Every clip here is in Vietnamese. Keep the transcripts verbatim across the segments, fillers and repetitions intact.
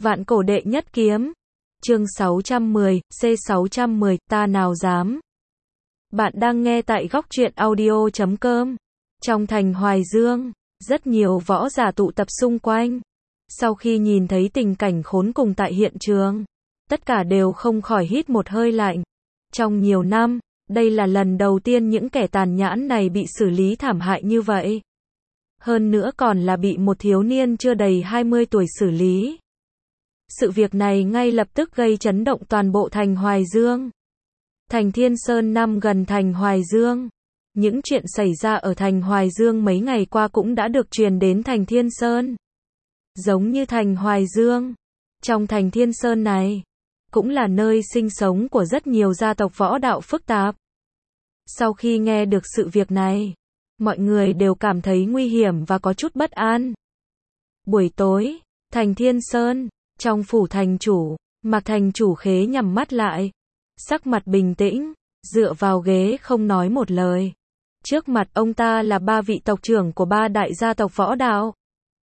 Vạn cổ đệ nhất kiếm. Chương sáu trăm mười, C sáu trăm mười, ta nào dám. Bạn đang nghe tại góc truyện audio chấm com. Trong thành Hoài Dương, rất nhiều võ giả tụ tập xung quanh. Sau khi nhìn thấy tình cảnh khốn cùng tại hiện trường, tất cả đều không khỏi hít một hơi lạnh. Trong nhiều năm, đây là lần đầu tiên những kẻ tàn nhẫn này bị xử lý thảm hại như vậy. Hơn nữa còn là bị một thiếu niên chưa đầy hai mươi tuổi xử lý. Sự việc này ngay lập tức gây chấn động toàn bộ thành Hoài Dương. Thành Thiên Sơn nằm gần thành Hoài Dương. Những chuyện xảy ra ở thành Hoài Dương mấy ngày qua cũng đã được truyền đến thành Thiên Sơn. Giống như thành Hoài Dương, trong thành Thiên Sơn này, cũng là nơi sinh sống của rất nhiều gia tộc võ đạo phức tạp. Sau khi nghe được sự việc này, mọi người đều cảm thấy nguy hiểm và có chút bất an. Buổi tối, thành Thiên Sơn, trong phủ thành chủ, Mạc thành chủ khế nhắm mắt lại, sắc mặt bình tĩnh, dựa vào ghế không nói một lời. Trước mặt ông ta là ba vị tộc trưởng của ba đại gia tộc võ đạo.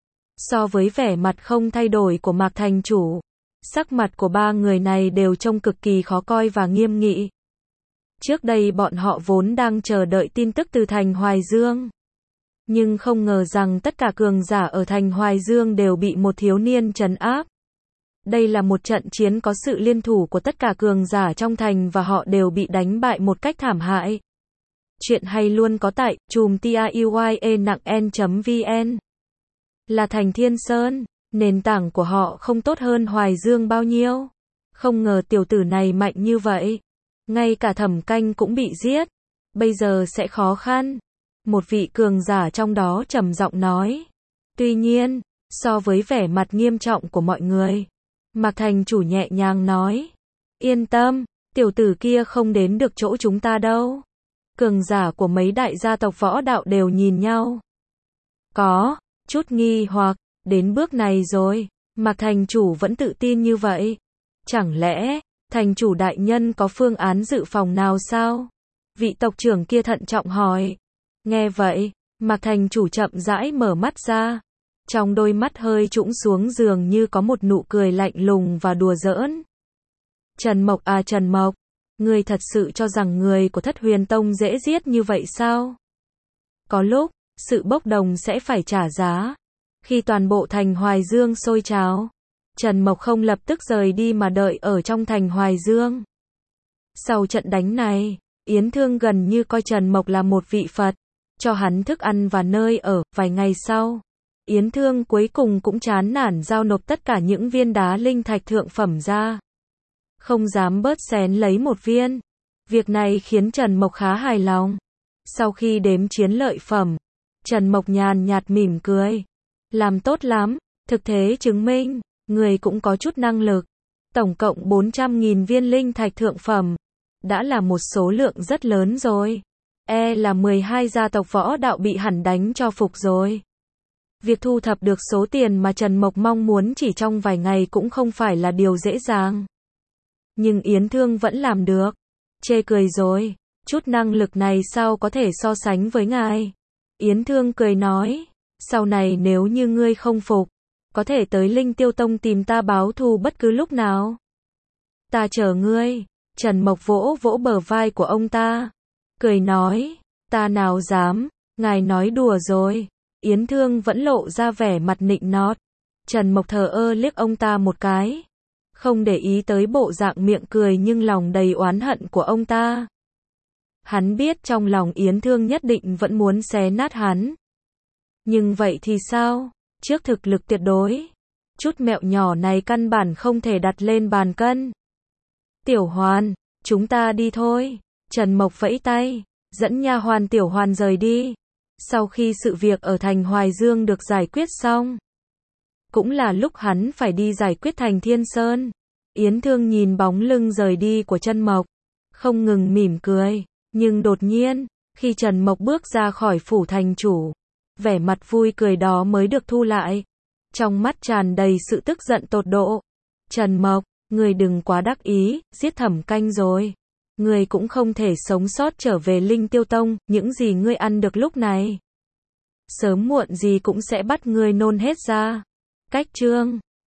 So với vẻ mặt không thay đổi của Mạc thành chủ, sắc mặt của ba người này đều trông cực kỳ khó coi và nghiêm nghị. Trước đây bọn họ vốn đang chờ đợi tin tức từ thành Hoài Dương. Nhưng không ngờ rằng tất cả cường giả ở thành Hoài Dương đều bị một thiếu niên trấn áp. Đây là một trận chiến có sự liên thủ của tất cả cường giả trong thành và họ đều bị đánh bại một cách thảm hại. Chuyện hay luôn có tại chùm tiuye nặng n.vn. Là thành Thiên Sơn, nền tảng của họ không tốt hơn Hoài Dương bao nhiêu. Không ngờ tiểu tử này mạnh như vậy. Ngay cả Thẩm Canh cũng bị giết. Bây giờ sẽ khó khăn. Một vị cường giả trong đó trầm giọng nói. Tuy nhiên, so với vẻ mặt nghiêm trọng của mọi người, Mạc thành chủ nhẹ nhàng nói. Yên tâm, tiểu tử kia không đến được chỗ chúng ta đâu. Cường giả của mấy đại gia tộc võ đạo đều nhìn nhau. Có chút nghi hoặc, đến bước này rồi, Mạc thành chủ vẫn tự tin như vậy. Chẳng lẽ, thành chủ đại nhân có phương án dự phòng nào sao? Vị tộc trưởng kia thận trọng hỏi. Nghe vậy, Mạc thành chủ chậm rãi mở mắt ra. Trong đôi mắt hơi trũng xuống dường như có một nụ cười lạnh lùng và đùa giỡn. Trần Mộc à Trần Mộc, ngươi thật sự cho rằng người của Thất Huyền Tông dễ giết như vậy sao? Có lúc, sự bốc đồng sẽ phải trả giá. Khi toàn bộ thành Hoài Dương sôi trào, Trần Mộc không lập tức rời đi mà đợi ở trong thành Hoài Dương. Sau trận đánh này, Yến Thương gần như coi Trần Mộc là một vị Phật, cho hắn thức ăn và nơi ở. Vài ngày sau, Yến Thương cuối cùng cũng chán nản giao nộp tất cả những viên đá linh thạch thượng phẩm ra. Không dám bớt xén lấy một viên. Việc này khiến Trần Mộc khá hài lòng. Sau khi đếm chiến lợi phẩm, Trần Mộc nhàn nhạt mỉm cười. Làm tốt lắm, thực tế chứng minh, người cũng có chút năng lực. Tổng cộng bốn trăm nghìn viên linh thạch thượng phẩm. Đã là một số lượng rất lớn rồi. E là mười hai gia tộc võ đạo bị hẳn đánh cho phục rồi. Việc thu thập được số tiền mà Trần Mộc mong muốn chỉ trong vài ngày cũng không phải là điều dễ dàng. Nhưng Yến Thương vẫn làm được. Chê cười rồi, chút năng lực này sao có thể so sánh với ngài. Yến Thương cười nói, sau này nếu như ngươi không phục, có thể tới Linh Tiêu Tông tìm ta báo thù bất cứ lúc nào. Ta chờ ngươi. Trần Mộc vỗ vỗ bờ vai của ông ta, cười nói, ta nào dám, ngài nói đùa rồi. Yến Thương vẫn lộ ra vẻ mặt nịnh nót. Trần Mộc thờ ơ liếc ông ta một cái, không để ý tới bộ dạng miệng cười nhưng lòng đầy oán hận của ông ta. Hắn biết trong lòng Yến Thương nhất định vẫn muốn xé nát hắn. Nhưng vậy thì sao? Trước thực lực tuyệt đối, chút mẹo nhỏ này căn bản không thể đặt lên bàn cân. Tiểu Hoàn, chúng ta đi thôi. Trần Mộc vẫy tay, dẫn nha hoàn Tiểu Hoàn rời đi. Sau khi sự việc ở thành Hoài Dương được giải quyết xong, cũng là lúc hắn phải đi giải quyết thành Thiên Sơn. Yến Thương nhìn bóng lưng rời đi của Trần Mộc, không ngừng mỉm cười. Nhưng đột nhiên, khi Trần Mộc bước ra khỏi phủ thành chủ, vẻ mặt vui cười đó mới được thu lại. Trong mắt tràn đầy sự tức giận tột độ. Trần Mộc, người đừng quá đắc ý, giết Thẩm Canh rồi. Ngươi cũng không thể sống sót trở về Linh Tiêu Tông, những gì ngươi ăn được lúc này, sớm muộn gì cũng sẽ bắt ngươi nôn hết ra. Cách chương